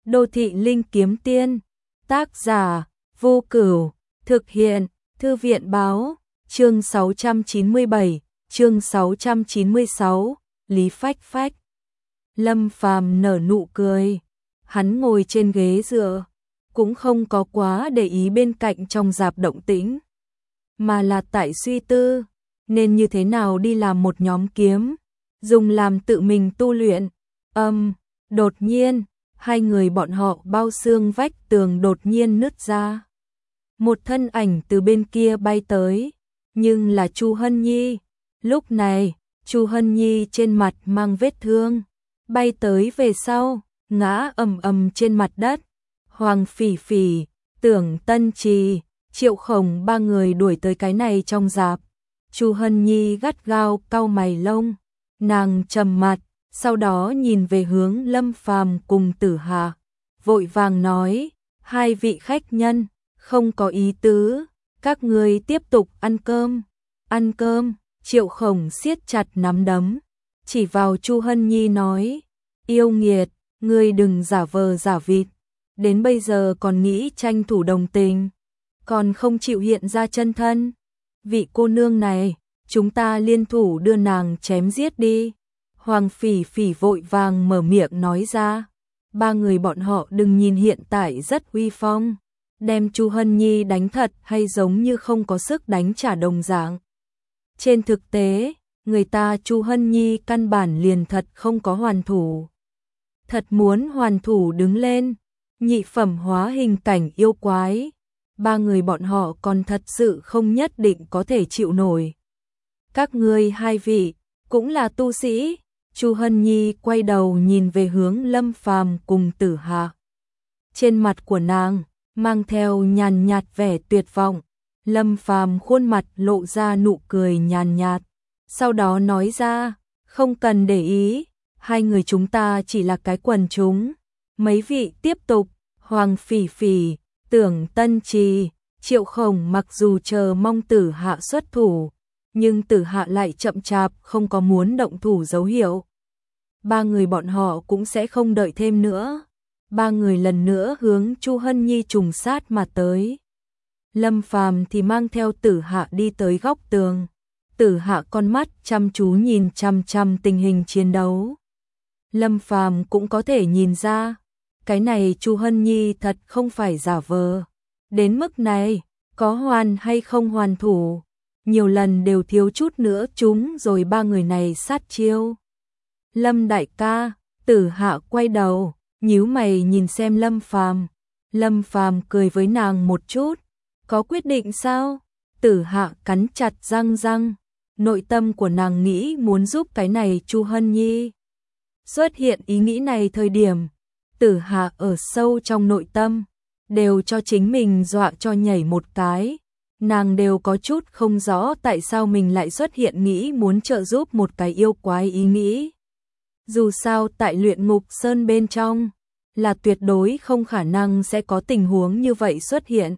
Đô thị linh kiếm tiên, tác giả Vô Cửu, thực hiện Thư viện báo, chương 697, chương 696, Lý Phách Phách. Lâm Phàm nở nụ cười, hắn ngồi trên ghế dựa, cũng không có quá để ý bên cạnh trong rạp động tĩnh, mà là tại suy tư, nên như thế nào đi làm một nhóm kiếm, dùng làm tự mình tu luyện. Đột nhiên, hai người bọn họ bao xương vách tường đột nhiên nứt ra. Một thân ảnh từ bên kia bay tới, nhưng là Chu Hân Nhi. Lúc này, Chu Hân Nhi trên mặt mang vết thương, bay tới về sau, ngã ầm ầm trên mặt đất. Hoàng Phỉ Phỉ, Tưởng Tân Trì, Triệu Khổng ba người đuổi tới cái này trong rạp. Chu Hân Nhi gắt gao cau mày lông, nàng trầm mặt, sau đó nhìn về hướng Lâm Phàm cùng Tử Hạ, vội vàng nói: hai vị khách nhân, không có ý tứ, các ngươi tiếp tục ăn cơm. Ăn cơm. Triệu Khổng siết chặt nắm đấm, chỉ vào Chu Hân Nhi nói: yêu nghiệt, ngươi đừng giả vờ giả vịt, đến bây giờ còn nghĩ tranh thủ đồng tình, còn không chịu hiện ra chân thân. Vị cô nương này, chúng ta liên thủ đưa nàng chém giết đi. Hoàng Phỉ Phỉ vội vàng mở miệng nói ra. Ba người bọn họ đừng nhìn hiện tại rất uy phong, đem Chu Hân Nhi đánh thật hay giống như không có sức đánh trả đồng dạng. Trên thực tế, người ta Chu Hân Nhi căn bản liền thật không có hoàn thủ. Thật muốn hoàn thủ đứng lên, nhị phẩm hóa hình cảnh yêu quái, ba người bọn họ còn thật sự không nhất định có thể chịu nổi. Các ngươi hai vị, cũng là tu sĩ. Chu Hân Nhi quay đầu nhìn về hướng Lâm Phàm cùng Tử Hạ. Trên mặt của nàng mang theo nhàn nhạt vẻ tuyệt vọng. Lâm Phàm khuôn mặt lộ ra nụ cười nhàn nhạt, sau đó nói ra: không cần để ý, hai người chúng ta chỉ là cái quần chúng. Mấy vị tiếp tục. Hoàng Phỉ Phỉ, Tưởng Tân Trì, Triệu Khổng mặc dù chờ mong Tử Hạ xuất thủ, nhưng Tử Hạ lại chậm chạp không có muốn động thủ dấu hiệu. Ba người bọn họ cũng sẽ không đợi thêm nữa. Ba người lần nữa hướng Chu Hân Nhi trùng sát mà tới. Lâm Phàm thì mang theo Tử Hạ đi tới góc tường. Tử Hạ con mắt chăm chú nhìn chăm chăm tình hình chiến đấu. Lâm Phàm cũng có thể nhìn ra, cái này Chu Hân Nhi thật không phải giả vờ. Đến mức này, có hoàn hay không hoàn thủ, nhiều lần đều thiếu chút nữa chúng rồi ba người này sát chiêu. Lâm đại ca. Tử Hạ quay đầu, nhíu mày nhìn xem Lâm Phàm. Lâm Phàm cười với nàng một chút. Có quyết định sao? Tử Hạ cắn chặt răng, nội tâm của nàng nghĩ muốn giúp cái này Chu Hân Nhi. Xuất hiện ý nghĩ này thời điểm, Tử Hạ ở sâu trong nội tâm đều cho chính mình dọa cho nhảy một cái. Nàng đều có chút không rõ tại sao mình lại xuất hiện nghĩ muốn trợ giúp một cái yêu quái ý nghĩ. Dù sao tại Luyện Ngục Sơn bên trong, là tuyệt đối không khả năng sẽ có tình huống như vậy xuất hiện.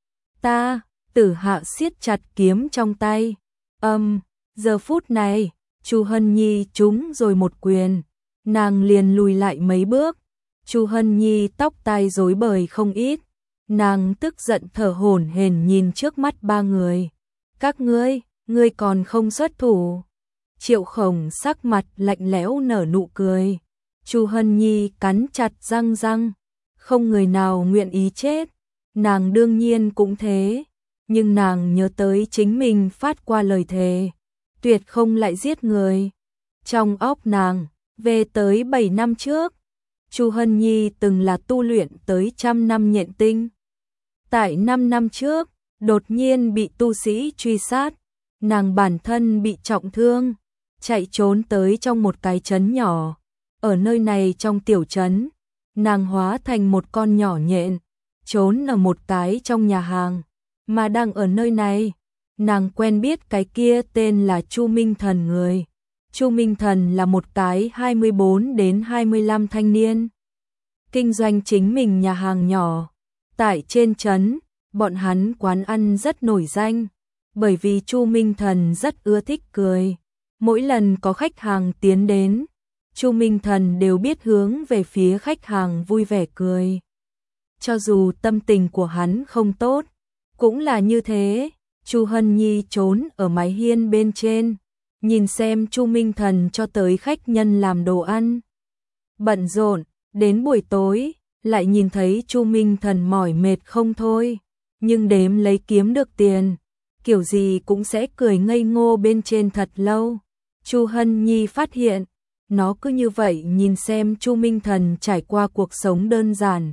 Tử Hạ siết chặt kiếm trong tay. Giờ phút này, Chu Hân Nhi trúng rồi một quyền, nàng liền lùi lại mấy bước. Chu Hân Nhi tóc tai rối bời không ít, nàng tức giận thở hổn hển nhìn trước mắt ba người. Các ngươi còn không xuất thủ? Triệu Khổng sắc mặt lạnh lẽo nở nụ cười. Chu Hân Nhi cắn chặt răng, không người nào nguyện ý chết, nàng đương nhiên cũng thế, nhưng nàng nhớ tới chính mình phát qua lời thề, tuyệt không lại giết người. Trong óc nàng, về tới 7 năm trước, Chu Hân Nhi từng là tu luyện tới 100 năm nhện tinh. Tại 5 năm trước, đột nhiên bị tu sĩ truy sát, nàng bản thân bị trọng thương, chạy trốn tới trong một cái trấn nhỏ. Ở nơi này trong tiểu trấn, nàng hóa thành một con nhỏ nhện, trốn ở một cái trong nhà hàng. Mà đang ở nơi này, nàng quen biết cái kia tên là Chu Minh Thần người. Chu Minh Thần là một cái 24 đến 25 thanh niên, kinh doanh chính mình nhà hàng nhỏ. Tại trên trấn, bọn hắn quán ăn rất nổi danh, bởi vì Chu Minh Thần rất ưa thích cười. Mỗi lần có khách hàng tiến đến, Chu Minh Thần đều biết hướng về phía khách hàng vui vẻ cười. Cho dù tâm tình của hắn không tốt, cũng là như thế. Chu Hân Nhi trốn ở mái hiên bên trên, nhìn xem Chu Minh Thần cho tới khách nhân làm đồ ăn. Bận rộn, đến buổi tối, lại nhìn thấy Chu Minh Thần mỏi mệt không thôi, nhưng đếm lấy kiếm được tiền, kiểu gì cũng sẽ cười ngây ngô bên trên thật lâu. Chu Hân Nhi phát hiện, nó cứ như vậy nhìn xem Chu Minh Thần trải qua cuộc sống đơn giản.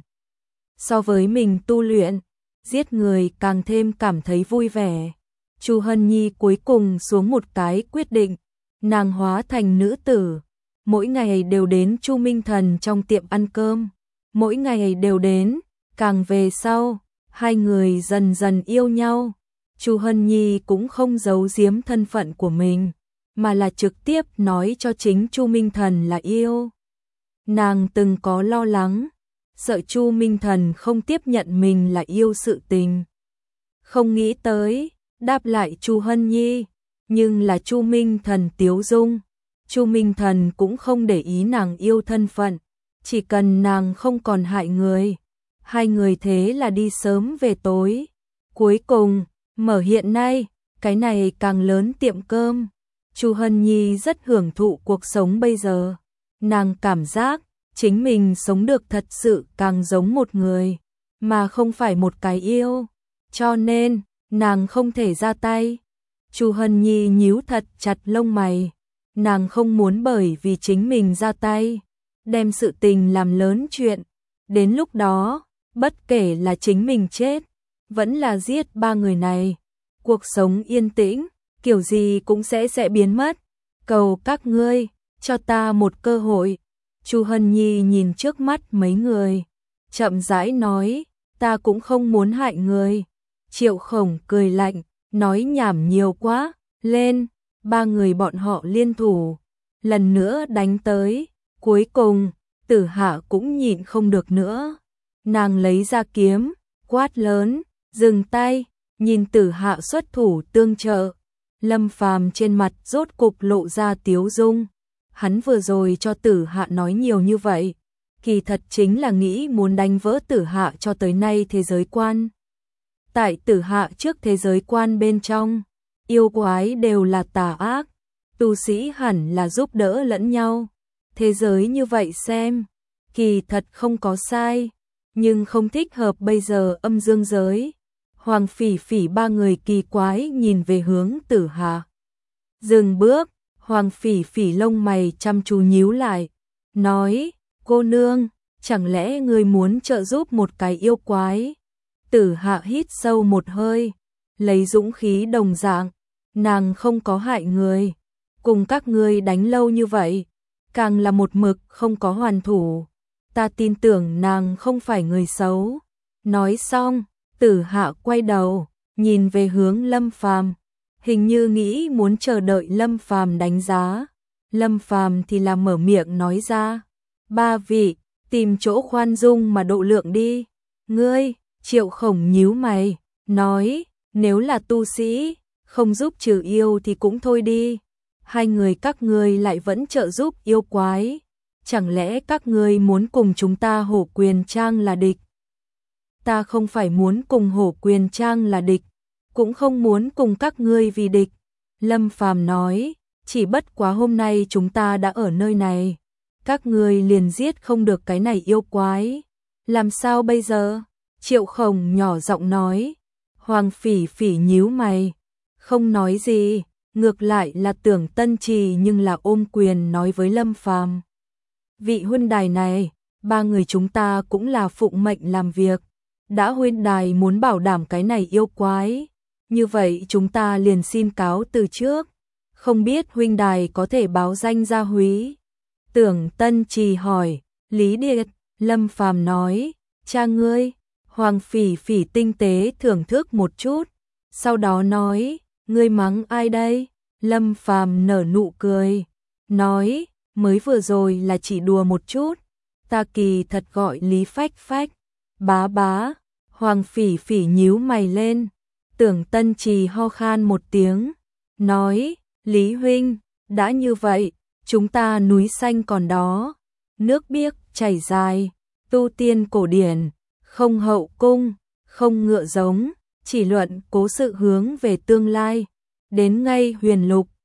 So với mình tu luyện, giết người càng thêm cảm thấy vui vẻ. Chu Hân Nhi cuối cùng xuống một cái quyết định, nàng hóa thành nữ tử, mỗi ngày đều đến Chu Minh Thần trong tiệm ăn cơm, mỗi ngày đều đến, càng về sau, hai người dần dần yêu nhau. Chu Hân Nhi cũng không giấu giếm thân phận của mình, mà là trực tiếp nói cho chính Chu Minh Thần là yêu. Nàng từng có lo lắng, sợ Chu Minh Thần không tiếp nhận mình là yêu sự tình. Không nghĩ tới, đáp lại Chu Hân Nhi, nhưng là Chu Minh Thần tiếu dung. Chu Minh Thần cũng không để ý nàng yêu thân phận, chỉ cần nàng không còn hại người. Hai người thế là đi sớm về tối. Cuối cùng, mở hiện nay, cái này càng lớn tiệm cơm. Chu Hân Nhi rất hưởng thụ cuộc sống bây giờ. Nàng cảm giác chính mình sống được thật sự càng giống một người, mà không phải một cái yêu. Cho nên, nàng không thể ra tay. Chu Hân Nhi nhíu thật chặt lông mày. Nàng không muốn bởi vì chính mình ra tay, đem sự tình làm lớn chuyện. Đến lúc đó, bất kể là chính mình chết, vẫn là giết ba người này, cuộc sống yên tĩnh, kiểu gì cũng sẽ biến mất. Cầu các ngươi, cho ta một cơ hội. Chu Hân Nhi nhìn trước mắt mấy người, chậm rãi nói, ta cũng không muốn hại người. Triệu Khổng cười lạnh, nói nhảm nhiều quá, lên. Ba người bọn họ liên thủ, lần nữa đánh tới. Cuối cùng, Tử Hạ cũng nhịn không được nữa. Nàng lấy ra kiếm, quát lớn, dừng tay, nhìn Tử Hạ xuất thủ tương trợ. Lâm Phàm trên mặt rốt cục lộ ra tiếu dung. Hắn vừa rồi cho Tử Hạ nói nhiều như vậy, kỳ thật chính là nghĩ muốn đánh vỡ Tử Hạ cho tới nay thế giới quan. Tại Tử Hạ trước thế giới quan bên trong, yêu quái đều là tà ác, tu sĩ hẳn là giúp đỡ lẫn nhau. Thế giới như vậy xem, kỳ thật không có sai, nhưng không thích hợp bây giờ âm dương giới. Hoàng Phỉ Phỉ ba người kỳ quái nhìn về hướng Tử Hạ. Dừng bước, Hoàng Phỉ Phỉ lông mày chăm chú nhíu lại, nói, cô nương, chẳng lẽ người muốn trợ giúp một cái yêu quái? Tử Hạ hít sâu một hơi, lấy dũng khí đồng dạng, nàng không có hại người, cùng các ngươi đánh lâu như vậy, càng là một mực không có hoàn thủ, ta tin tưởng nàng không phải người xấu. Nói xong, Tử Hạ quay đầu, nhìn về hướng Lâm Phàm, hình như nghĩ muốn chờ đợi Lâm Phàm đánh giá. Lâm Phàm thì là mở miệng nói ra, ba vị, tìm chỗ khoan dung mà độ lượng đi. Ngươi, Triệu Khổng nhíu mày, nói, nếu là tu sĩ, không giúp trừ yêu thì cũng thôi đi. Hai người các ngươi lại vẫn trợ giúp yêu quái. Chẳng lẽ các ngươi muốn cùng chúng ta Hổ Quyền Trang là địch? Ta không phải muốn cùng Hổ Quyền Trang là địch, cũng không muốn cùng các ngươi vì địch. Lâm Phàm nói, chỉ bất quá hôm nay chúng ta đã ở nơi này, các ngươi liền giết không được cái này yêu quái. Làm sao bây giờ? Triệu Khổng nhỏ giọng nói. Hoàng Phỉ Phỉ nhíu mày, không nói gì, ngược lại là Tưởng Tân Trì nhưng là ôm quyền nói với Lâm Phàm. Vị huynh đài này, ba người chúng ta cũng là phụng mệnh làm việc, đã huynh đài muốn bảo đảm cái này yêu quái, như vậy chúng ta liền xin cáo từ trước, không biết huynh đài có thể báo danh gia húy. Tưởng Tân Trì hỏi, Lý Điệt, Lâm Phàm nói, cha ngươi. Hoàng Phỉ Phỉ tinh tế thưởng thức một chút, sau đó nói, ngươi mắng ai đây? Lâm Phàm nở nụ cười, nói, mới vừa rồi là chỉ đùa một chút, ta kỳ thật gọi Lý Phách Phách. Bá bá, Hoàng Phỉ Phỉ nhíu mày lên. Tưởng Tân Trì ho khan một tiếng, nói, Lý huynh, đã như vậy, chúng ta núi xanh còn đó, nước biếc chảy dài, tu tiên cổ điển, không hậu cung, không ngựa giống, chỉ luận cố sự hướng về tương lai, đến ngay huyền lục,